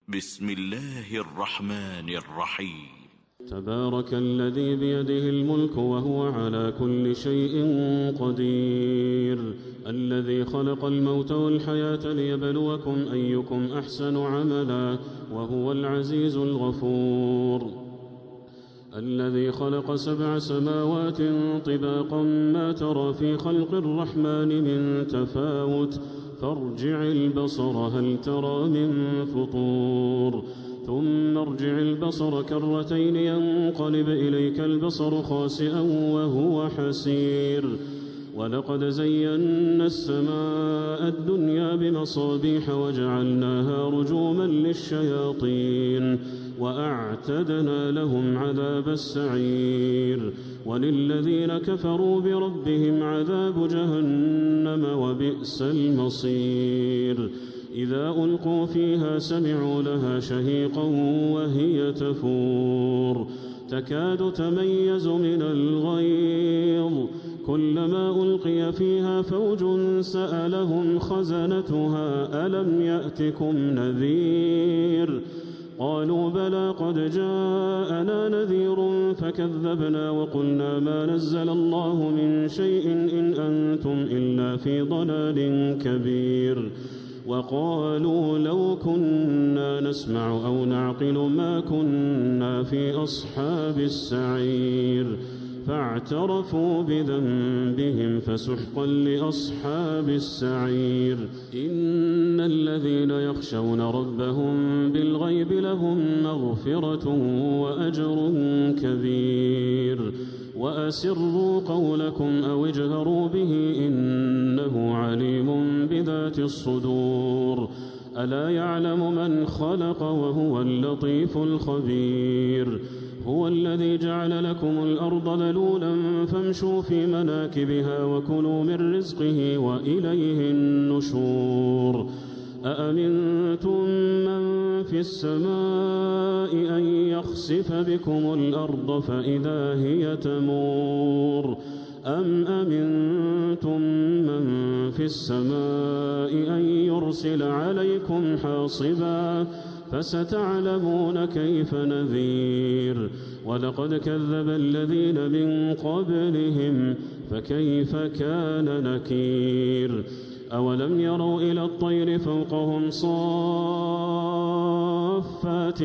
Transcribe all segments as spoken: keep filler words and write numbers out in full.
بسم الله الرحمن الرحيم. تبارك الذي بيده الملك وهو على كل شيء قدير، الذي خلق الموت والحياة ليبلوكم أيكم أحسن عملا وهو العزيز الغفور، الذي خلق سبع سماوات طباقا ما ترى في خلق الرحمن من تفاوت فارجع البصر هل ترى من فطور ثم ارجع البصر كرتين ينقلب إليك البصر خاسئا وهو حسير، ولقد زينا السماء الدنيا بمصابيح وجعلناها رجوما للشياطين وأعتدنا لهم عذاب السعير، وللذين كفروا بربهم عذاب جهنم وبئس المصير. إذا ألقوا فيها سمعوا لها شهيقا وهي تفور تكاد تميز من الغيظ، كلما ألقي فيها فوج سألهم خزنتها ألم يأتكم نذير قالوا بلى قد جاءنا نذير فكذبنا وقلنا ما نزل الله من شيء إن أنتم إلا في ضلال كبير، وقالوا لو كنا نسمع أو نعقل ما كنا في أصحاب السعير، فاعترفوا بذنبهم فسحقا لأصحاب السعير. إن الذين يخشون ربهم بالغيب لهم مغفرة وأجر كبير، وأسروا قولكم أو اجهروا به إنه عليم بذات الصدور، ألا يعلم من خلق وهو اللطيف الخبير. هو الذي جعل لكم الأرض ذلولا فامشوا في مناكبها وكلوا من رزقه وإليه النشور. أأمنتم من في السماء أن يخسف بكم الأرض فإذا هي تمور أم أمنتم من في السماء أن يرسل عليكم حاصبا فستعلمون كيف نذير. ولقد كذب الذين من قبلهم فكيف كان نكير. أولم يروا إلى الطير فوقهم صافات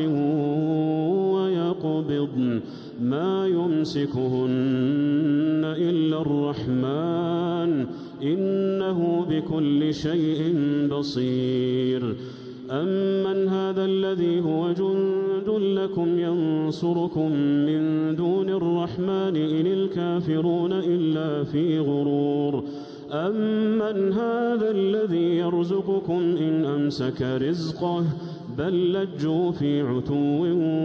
ويقبضن ما يمسكهن إلا الرحمن إنه بكل شيء بصير. أمن هذا الذي هو جند لكم ينصركم من دون الرحمن إن الكافرون إلا في غرور. أمن هذا الذي يرزقكم إن أمسك رزقه بل لجوا في عتو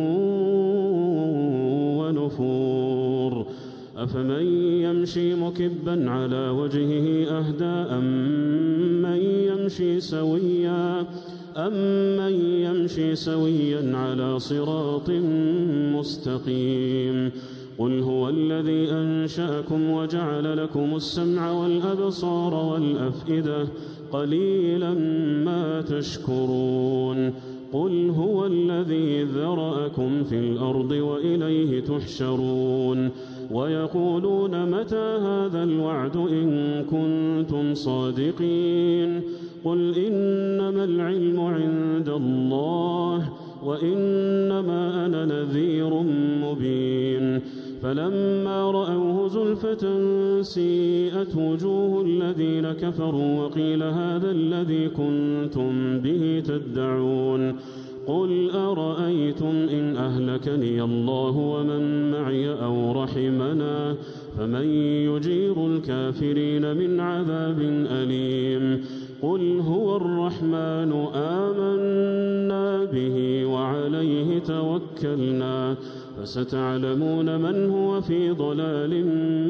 ونفور. أفمن يمشي مكبا على وجهه أهدى أمن يمشي سويا أمن يمشي سويا على صراط مستقيم. قل هو الذي أنشأكم وجعل لكم السمع والأبصار والأفئدة قليلا ما تشكرون. قل هو الذي ذرأكم في الأرض وإليه تحشرون. ويقولون متى هذا الوعد إن كنتم صادقين. قل إنما العلم عند الله وإنما أنا نذير مبين. فلما رأوه زلفة سيئت وجوه الذين كفروا وقيل هذا الذي كنتم به تدعون. قل أرأيتم إن أهلكني الله ومن معي أو رحمنا فمن يجير الكافرين من عذاب أليم. قل هو الرحمن آمنا به وعليه توكلنا فستعلمون من هو في ضلال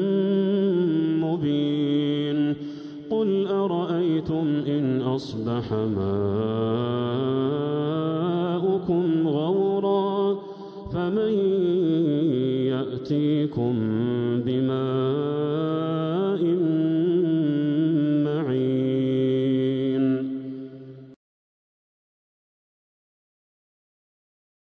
مبين. قل أرأيتم إن أصبح ماؤكم